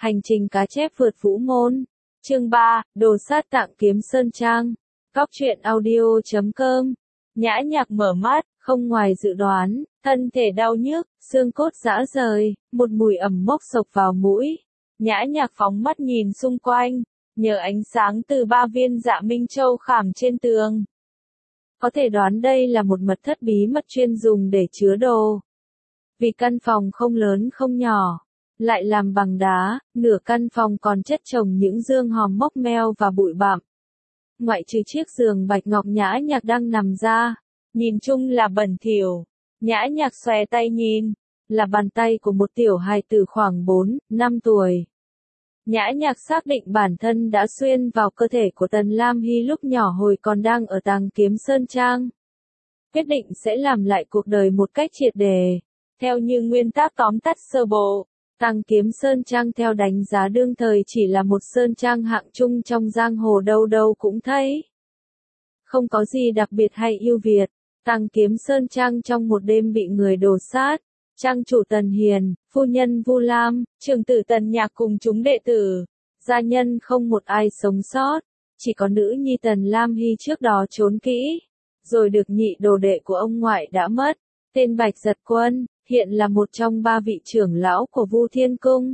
Hành trình cá chép vượt vũ môn. Chương 3, đồ sát tạng kiếm sơn trang. Góc truyện audio.com. Nhã Nhạc mở mắt, không ngoài dự đoán, thân thể đau nhức, xương cốt rã rời, một mùi ẩm mốc sộc vào mũi. Nhã Nhạc phóng mắt nhìn xung quanh, nhờ ánh sáng từ 3 viên dạ minh châu khảm trên tường. Có thể đoán đây là một mật thất bí mật chuyên dùng để chứa đồ. Vì căn phòng không lớn không nhỏ, lại làm bằng đá, nửa căn phòng còn chất chồng những dương hòm mốc meo và bụi bặm. Ngoại trừ chiếc giường bạch ngọc Nhã Nhạc đang nằm ra, nhìn chung là bẩn thỉu. Nhã Nhạc xòe tay nhìn, là bàn tay của một tiểu hài tử khoảng 4, 5 tuổi. Nhã Nhạc xác định bản thân đã xuyên vào cơ thể của Tần Lam Hy lúc nhỏ hồi còn đang ở Tàng Kiếm Sơn Trang. Quyết định sẽ làm lại cuộc đời một cách triệt để. Theo như nguyên tắc tóm tắt sơ bộ, Tàng Kiếm Sơn Trang theo đánh giá đương thời chỉ là một sơn trang hạng trung trong giang hồ, đâu đâu cũng thấy. Không có gì đặc biệt hay ưu việt. Tàng Kiếm Sơn Trang trong một đêm bị người đổ sát. Trang chủ Tần Hiền, phu nhân Vu Lam, trưởng tử Tần Nhạc cùng chúng đệ tử, gia nhân không một ai sống sót, chỉ có nữ nhi Tần Lam Hy trước đó trốn kỹ, rồi được nhị đồ đệ của ông ngoại đã mất, tên Bạch Giật Quân, hiện là một trong 3 vị trưởng lão của Vu Thiên Cung.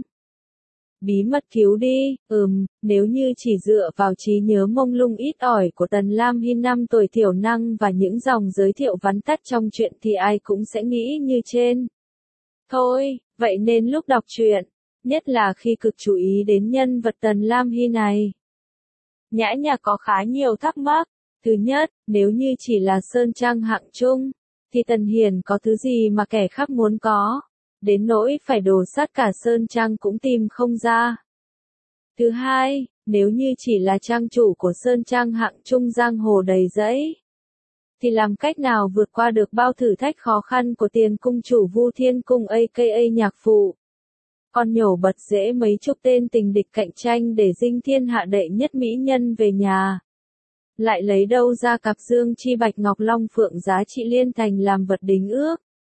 Bí mật cứu đi, nếu như chỉ dựa vào trí nhớ mông lung ít ỏi của Tần Lam Hy 5 tuổi thiểu năng và những dòng giới thiệu vắn tắt trong truyện thì ai cũng sẽ nghĩ như trên. Thôi, vậy nên lúc đọc truyện, nhất là khi cực chú ý đến nhân vật Tần Lam Hy này, Nhã Nhạc có khá nhiều thắc mắc. Thứ nhất, nếu như chỉ là sơn trang hạng trung, thì Tần Hiền có thứ gì mà kẻ khác muốn có, đến nỗi phải đổ sát cả sơn trang cũng tìm không ra. Thứ hai, nếu như chỉ là trang chủ của sơn trang hạng trung giang hồ đầy rẫy, thì làm cách nào vượt qua được bao thử thách khó khăn của tiền cung chủ Vu Thiên Cung aka Nhạc Phụ. Còn nhổ bật dễ mấy chục tên tình địch cạnh tranh để dinh thiên hạ đệ nhất mỹ nhân về nhà. Lại lấy đâu ra cặp dương chi bạch ngọc long phượng giá trị liên thành làm vật đính ước.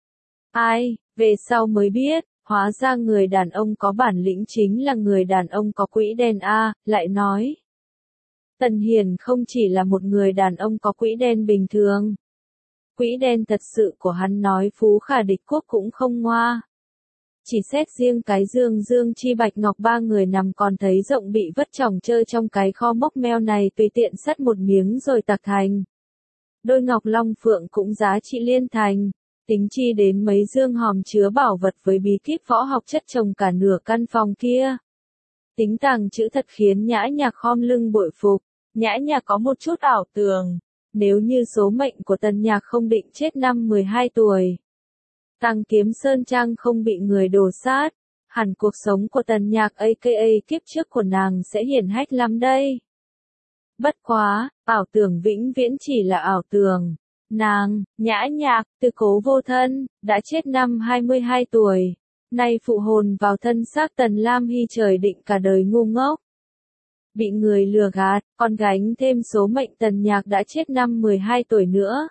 Ai, về sau mới biết, hóa ra người đàn ông có bản lĩnh chính là người đàn ông có quỹ đen a. Lại nói, Tần Hiền không chỉ là một người đàn ông có quỹ đen bình thường. Quỹ đen thật sự của hắn nói phú khả địch quốc cũng không ngoa. Chỉ xét riêng cái dương chi bạch ngọc 3 người nằm còn thấy rộng bị vất chỏng chơi trong cái kho mốc meo này tùy tiện sắt một miếng rồi tạc thành. Đôi ngọc long phượng cũng giá trị liên thành, tính chi đến mấy dương hòm chứa bảo vật với bí kíp võ học chất chồng cả nửa căn phòng kia. Tính tàng chữ thật khiến Nhã Nhạc khom lưng bội phục. Nhã Nhạc có một chút ảo tưởng, nếu như số mệnh của Tần Nhạc không định chết năm 12 tuổi, Tàng Kiếm Sơn Trang không bị người đổ sát, hẳn cuộc sống của Tần Nhạc aka kiếp trước của nàng sẽ hiển hách lắm đây. Bất quá, ảo tưởng vĩnh viễn chỉ là ảo tưởng. Nàng, Nhã Nhạc, tư cố vô thân, đã chết năm 22 tuổi, nay phụ hồn vào thân xác Tần Lam Hy trời định cả đời ngu ngốc. Bị người lừa gạt, còn gánh thêm số mệnh Tần Nhạc đã chết năm 12 tuổi nữa.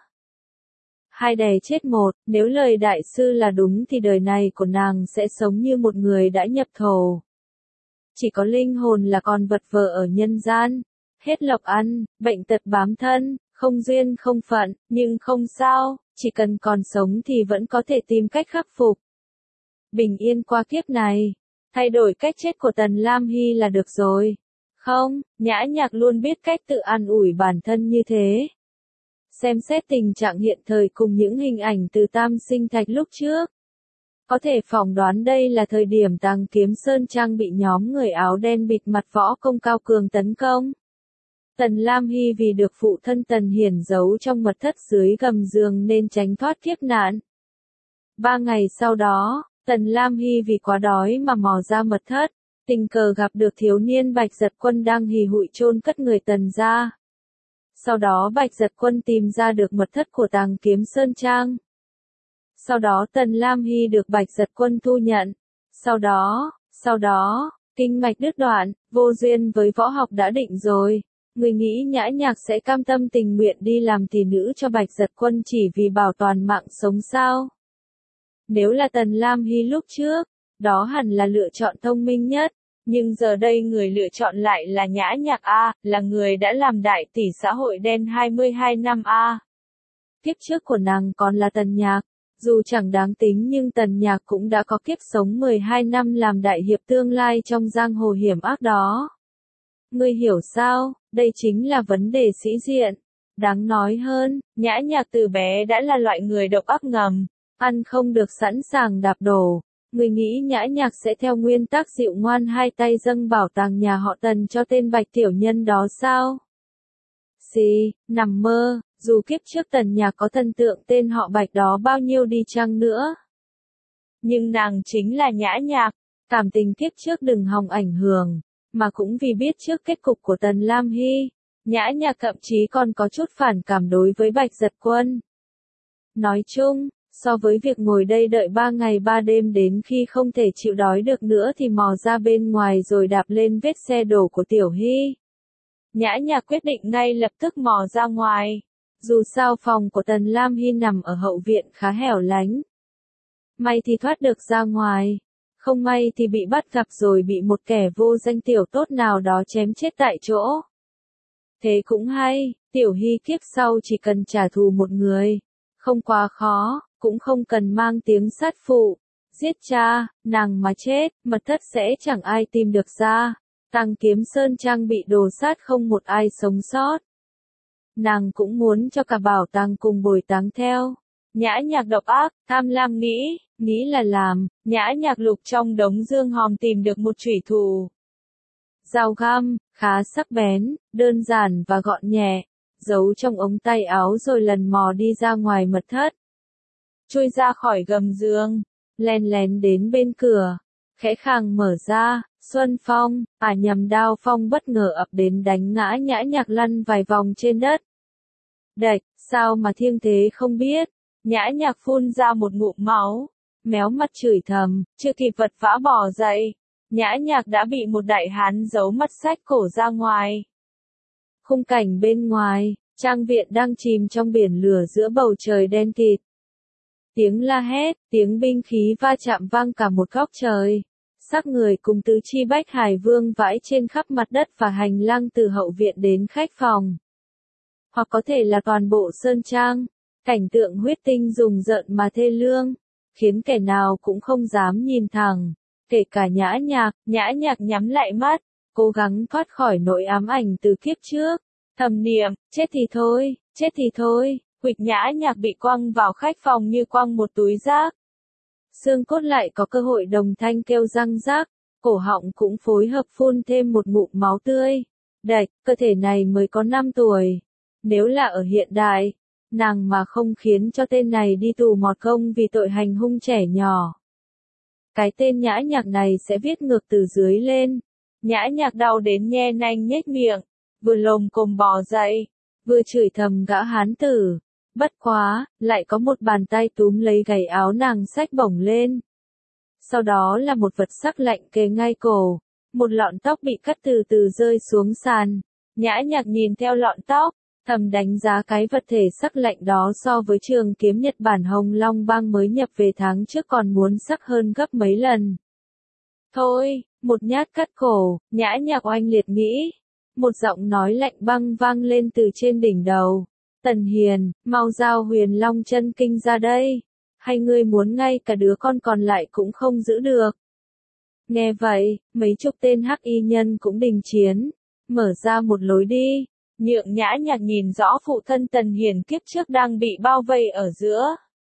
Hai đè chết một, nếu lời đại sư là đúng thì đời này của nàng sẽ sống như một người đã nhập thổ. Chỉ có linh hồn là còn vật vờ ở nhân gian, hết lộc ăn, bệnh tật bám thân, không duyên không phận, nhưng không sao, chỉ cần còn sống thì vẫn có thể tìm cách khắc phục. Bình yên qua kiếp này, thay đổi cách chết của Tần Lam Hy là được rồi. Không, Nhã Nhạc luôn biết cách tự an ủi bản thân như thế. Xem xét tình trạng hiện thời cùng những hình ảnh từ Tam Sinh Thạch lúc trước, có thể phỏng đoán đây là thời điểm Tàng Kiếm Sơn Trang bị nhóm người áo đen bịt mặt võ công cao cường tấn công. Tần Lam Hy vì được phụ thân Tần Hiển giấu trong mật thất dưới gầm giường nên tránh thoát kiếp nạn. 3 ngày sau đó, Tần Lam Hy vì quá đói mà mò ra mật thất, tình cờ gặp được thiếu niên Bạch Giật Quân đang hì hụi chôn cất người Tần ra. Sau đó Bạch Giật Quân tìm ra được mật thất của Tàng Kiếm Sơn Trang. Sau đó Tần Lam Hy được Bạch Giật Quân thu nhận. Sau đó, kinh mạch đứt đoạn, vô duyên với võ học đã định rồi. Người nghĩ Nhã Nhạc sẽ cam tâm tình nguyện đi làm tỷ nữ cho Bạch Giật Quân chỉ vì bảo toàn mạng sống sao? Nếu là Tần Lam Hy lúc trước, đó hẳn là lựa chọn thông minh nhất. Nhưng giờ đây người lựa chọn lại là Nhã Nhạc a, là người đã làm đại tỷ xã hội đen 22 năm a. Kiếp trước của nàng còn là Tần Nhạc, dù chẳng đáng tính nhưng Tần Nhạc cũng đã có kiếp sống 12 năm làm đại hiệp tương lai trong giang hồ hiểm ác đó. Ngươi hiểu sao, đây chính là vấn đề sĩ diện. Đáng nói hơn, Nhã Nhạc từ bé đã là loại người độc ác ngầm, ăn không được sẵn sàng đạp đổ. Người nghĩ Nhã Nhạc sẽ theo nguyên tắc dịu ngoan hai tay dâng bảo tàng nhà họ Tần cho tên Bạch tiểu nhân đó sao? Xì, nằm mơ, dù kiếp trước Tần Nhạc có thần tượng tên họ Bạch đó bao nhiêu đi chăng nữa. Nhưng nàng chính là Nhã Nhạc, cảm tình kiếp trước đừng hòng ảnh hưởng, mà cũng vì biết trước kết cục của Tần Lam Hy, Nhã Nhạc thậm chí còn có chút phản cảm đối với Bạch Giật Quân. Nói chung, so với việc ngồi đây đợi 3 ngày 3 đêm đến khi không thể chịu đói được nữa thì mò ra bên ngoài rồi đạp lên vết xe đổ của Tiểu Hy, Nhã Nhạc quyết định ngay lập tức mò ra ngoài. Dù sao phòng của Tần Lam Hy nằm ở hậu viện khá hẻo lánh. May thì thoát được ra ngoài, không may thì bị bắt gặp rồi bị một kẻ vô danh tiểu tốt nào đó chém chết tại chỗ. Thế cũng hay, Tiểu Hy kiếp sau chỉ cần trả thù một người, không quá khó, cũng không cần mang tiếng sát phụ, giết cha, nàng mà chết, mật thất sẽ chẳng ai tìm được ra. Tàng Kiếm Sơn Trang bị đồ sát không một ai sống sót. Nàng cũng muốn cho cả bảo tàng cùng bồi táng theo. Nhã Nhạc độc ác, tham lam nghĩ là làm, Nhã Nhạc lục trong đống dương hòm tìm được một chủy thủ. Dao găm, khá sắc bén, đơn giản và gọn nhẹ, giấu trong ống tay áo rồi lần mò đi ra ngoài mật thất. Chui ra khỏi gầm giường, len lén đến bên cửa, khẽ khàng mở ra. Xuân Phong, nhầm Đao Phong bất ngờ ập đến đánh ngã Nhã Nhạc lăn vài vòng trên đất. Đạch, sao mà thiêng thế không biết, Nhã Nhạc phun ra một ngụm máu, méo mặt chửi thầm, chưa kịp vật vã bỏ dậy, Nhã Nhạc đã bị một đại hán giấu mắt xách cổ ra ngoài. Khung cảnh bên ngoài, trang viện đang chìm trong biển lửa giữa bầu trời đen kịt. Tiếng la hét, tiếng binh khí va chạm vang cả một góc trời. Xác người cùng tứ chi bách hải vương vãi trên khắp mặt đất và hành lang từ hậu viện đến khách phòng. Hoặc có thể là toàn bộ sơn trang, cảnh tượng huyết tinh rùng rợn mà thê lương, khiến kẻ nào cũng không dám nhìn thẳng, kể cả Nhã Nhạc nhắm lại mắt, cố gắng thoát khỏi nỗi ám ảnh từ kiếp trước, thầm niệm, chết thì thôi, huỵch Nhã Nhạc bị quăng vào khách phòng như quăng một túi rác. Xương cốt lại có cơ hội đồng thanh kêu răng rác, cổ họng cũng phối hợp phun thêm một ngụm máu tươi. Đạch, cơ thể này mới có 5 tuổi. Nếu là ở hiện đại, nàng mà không khiến cho tên này đi tù mọt công vì tội hành hung trẻ nhỏ. Cái tên Nhã Nhạc này sẽ viết ngược từ dưới lên. Nhã Nhạc đau đến nhe nanh nhếch miệng, vừa lồm cồm bò dậy, vừa chửi thầm gã hán tử. Bất quá, lại có một bàn tay túm lấy gáy áo nàng xách bổng lên. Sau đó là một vật sắc lạnh kề ngay cổ, một lọn tóc bị cắt từ từ rơi xuống sàn. Nhã Nhạc nhìn theo lọn tóc, thầm đánh giá cái vật thể sắc lạnh đó so với trường kiếm Nhật Bản Hồng Long Bang mới nhập về tháng trước còn muốn sắc hơn gấp mấy lần. Thôi, một nhát cắt cổ, Nhã Nhạc oanh liệt nghĩ. Một giọng nói lạnh băng vang lên từ trên đỉnh đầu. Tần Hiền, mau giao Huyền Long chân kinh ra đây. Hay ngươi muốn ngay cả đứa con còn lại cũng không giữ được. Nghe vậy, mấy chục tên hắc y nhân cũng đình chiến. Mở ra một lối đi. Nhượng Nhã Nhạc nhìn rõ phụ thân Tần Hiền kiếp trước đang bị bao vây ở giữa.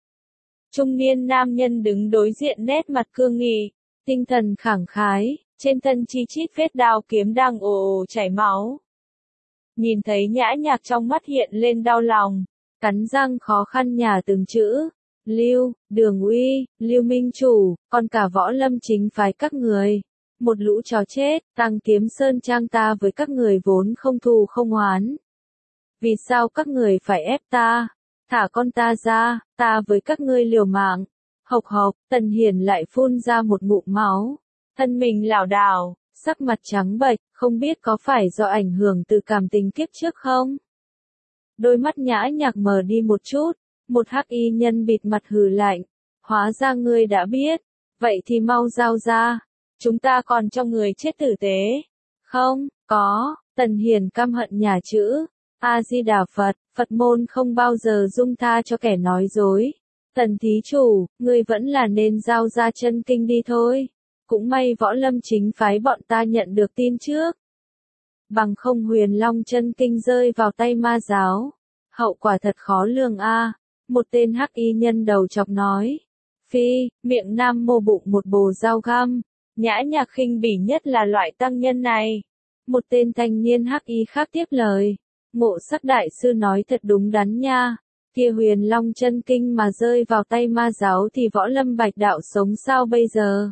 Trung niên nam nhân đứng đối diện nét mặt cương nghị, tinh thần khẳng khái, trên thân chi chít vết đao kiếm đang ồ ồ chảy máu. Nhìn thấy Nhã Nhạc trong mắt hiện lên đau lòng, cắn răng khó khăn nhả từng chữ. Lưu, Đường Uy, Lưu Minh Chủ, còn cả Võ Lâm chính phái các người. Một lũ chó chết, Tàng Kiếm Sơn Trang ta với các người vốn không thù không oán. Vì sao các người phải ép ta? Thả con ta ra, ta với các ngươi liều mạng. Hộc hộc, Tần Hiền lại phun ra một ngụm máu. Thân mình lảo đảo, sắc mặt trắng bệch, không biết có phải do ảnh hưởng từ cảm tình kiếp trước không? Đôi mắt Nhã Nhạc mờ đi một chút, một hắc y nhân bịt mặt hừ lạnh. Hóa ra ngươi đã biết, vậy thì mau giao ra. Chúng ta còn cho người chết tử tế. Không, có, Tần Hiền căm hận nhà chữ. A-di-đà Phật, Phật môn không bao giờ dung tha cho kẻ nói dối. Tần thí chủ, ngươi vẫn là nên giao ra chân kinh đi thôi. Cũng may Võ Lâm chính phái bọn ta nhận được tin trước. Bằng không Huyền Long chân kinh rơi vào tay ma giáo. Hậu quả thật khó lường a. Một tên hắc y nhân đầu chọc nói. Phi, miệng nam mô bụng một bồ dao găm. Nhã Nhạc khinh bỉ nhất là loại tăng nhân này. Một tên thanh niên hắc y khác tiếp lời. Ngộ Sắc đại sư nói thật đúng đắn nha. Kia Huyền Long chân kinh mà rơi vào tay ma giáo thì Võ Lâm Bạch đạo sống sao bây giờ?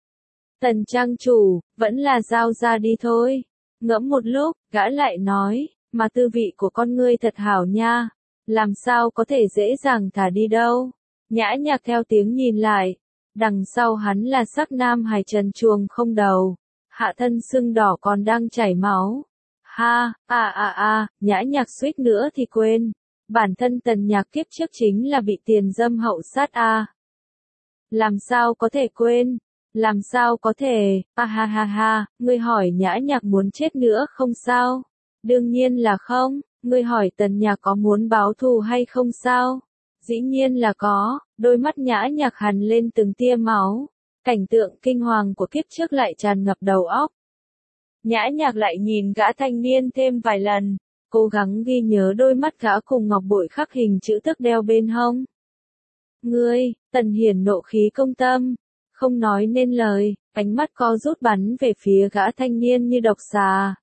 Tần trang chủ, vẫn là giao ra đi thôi. Ngẫm một lúc, gã lại nói, mà tư vị của con ngươi thật hảo nha. Làm sao có thể dễ dàng thả đi đâu? Nhã Nhạc theo tiếng nhìn lại. Đằng sau hắn là sắc nam hài trần truồng không đầu. Hạ thân sưng đỏ còn đang chảy máu. Ha, Nhã Nhạc suýt nữa thì quên. Bản thân Tần Nhạc kiếp trước chính là bị tiền dâm hậu sát a. Làm sao có thể quên? Làm sao có thể? Ha, ngươi hỏi Nhã Nhạc muốn chết nữa không sao? Đương nhiên là không. Ngươi hỏi Tần Nhạc có muốn báo thù hay không sao? Dĩ nhiên là có. Đôi mắt Nhã Nhạc hằn lên từng tia máu. Cảnh tượng kinh hoàng của kiếp trước lại tràn ngập đầu óc. Nhã Nhạc lại nhìn gã thanh niên thêm vài lần, cố gắng ghi nhớ đôi mắt gã cùng ngọc bội khắc hình chữ tức đeo bên hông. Ngươi, Tần Hiển nộ khí công tâm, không nói nên lời, ánh mắt co rút bắn về phía gã thanh niên như độc xà.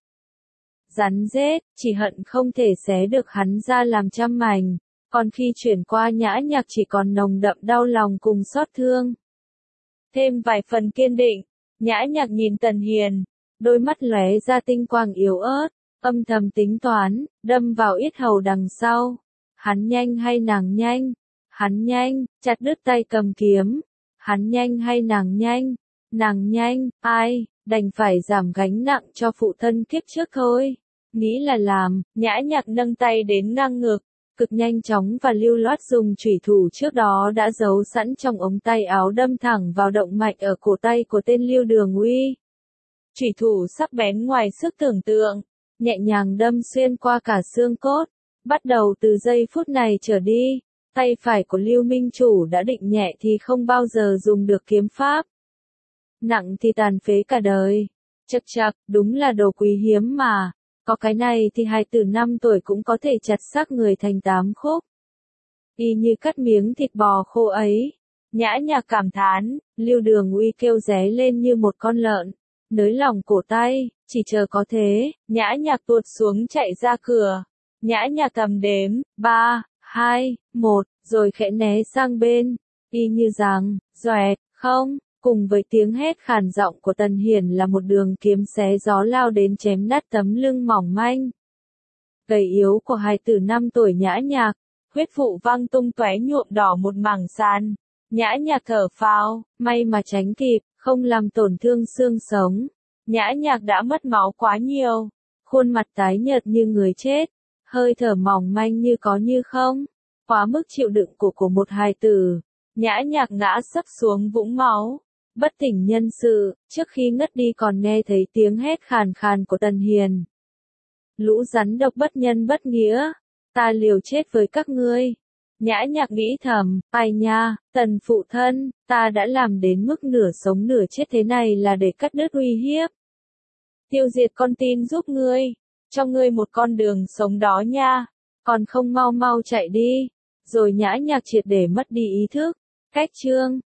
Rắn rết, chỉ hận không thể xé được hắn ra làm trăm mảnh, còn khi chuyển qua Nhã Nhạc chỉ còn nồng đậm đau lòng cùng xót thương. Thêm vài phần kiên định, Nhã Nhạc nhìn Tần Hiền. Đôi mắt lóe ra tinh quang yếu ớt, âm thầm tính toán, đâm vào yết hầu đằng sau. Hắn nhanh hay nàng nhanh? Hắn nhanh, chặt đứt tay cầm kiếm. Hắn nhanh hay nàng nhanh? Nàng nhanh, ai, đành phải giảm gánh nặng cho phụ thân kiếp trước thôi. Nghĩ là làm, Nhã Nhạc nâng tay đến ngang ngực, cực nhanh chóng và lưu loát dùng chủy thủ trước đó đã giấu sẵn trong ống tay áo đâm thẳng vào động mạch ở cổ tay của tên Lưu Đường Uy. Chủy thủ sắc bén ngoài sức tưởng tượng, nhẹ nhàng đâm xuyên qua cả xương cốt. Bắt đầu từ giây phút này trở đi, tay phải của Lưu Minh Chủ đã định nhẹ thì không bao giờ dùng được kiếm pháp. Nặng thì tàn phế cả đời. Chậc, đúng là đồ quý hiếm mà. Có cái này thì hài tử 5 tuổi cũng có thể chặt xác người thành 8 khúc. Y như cắt miếng thịt bò khô ấy. Nhã Nhạc cảm thán, Lưu Đường Uy kêu ré lên như một con lợn. Nới lỏng cổ tay, chỉ chờ có thế, Nhã Nhạc tuột xuống chạy ra cửa. Nhã Nhạc cầm đếm, 3, 2, 1, rồi khẽ né sang bên. Y như rằng, doẹt, không, cùng với tiếng hét khàn giọng của Tần Hiển là một đường kiếm xé gió lao đến chém nát tấm lưng mỏng manh. Gầy yếu của hài tử 5 tuổi Nhã Nhạc, huyết vụ văng tung tóe nhuộm đỏ một mảng sàn. Nhã Nhạc thở phào, may mà tránh kịp, không làm tổn thương xương sống. Nhã Nhạc đã mất máu quá nhiều, khuôn mặt tái nhợt như người chết, hơi thở mỏng manh như có như không, quá mức chịu đựng của một hài tử. Nhã Nhạc ngã sấp xuống vũng máu, bất tỉnh nhân sự, trước khi ngất đi còn nghe thấy tiếng hét khàn khàn của Tần Hiền. Lũ rắn độc bất nhân bất nghĩa, ta liều chết với các ngươi. Nhã Nhạc nghĩ thầm, ai nha, Tần phụ thân, ta đã làm đến mức nửa sống nửa chết thế này là để cắt đứt uy hiếp. Tiêu diệt con tin giúp ngươi, cho ngươi một con đường sống đó nha, còn không mau mau chạy đi. Rồi Nhã Nhạc triệt để mất đi ý thức. Cách chương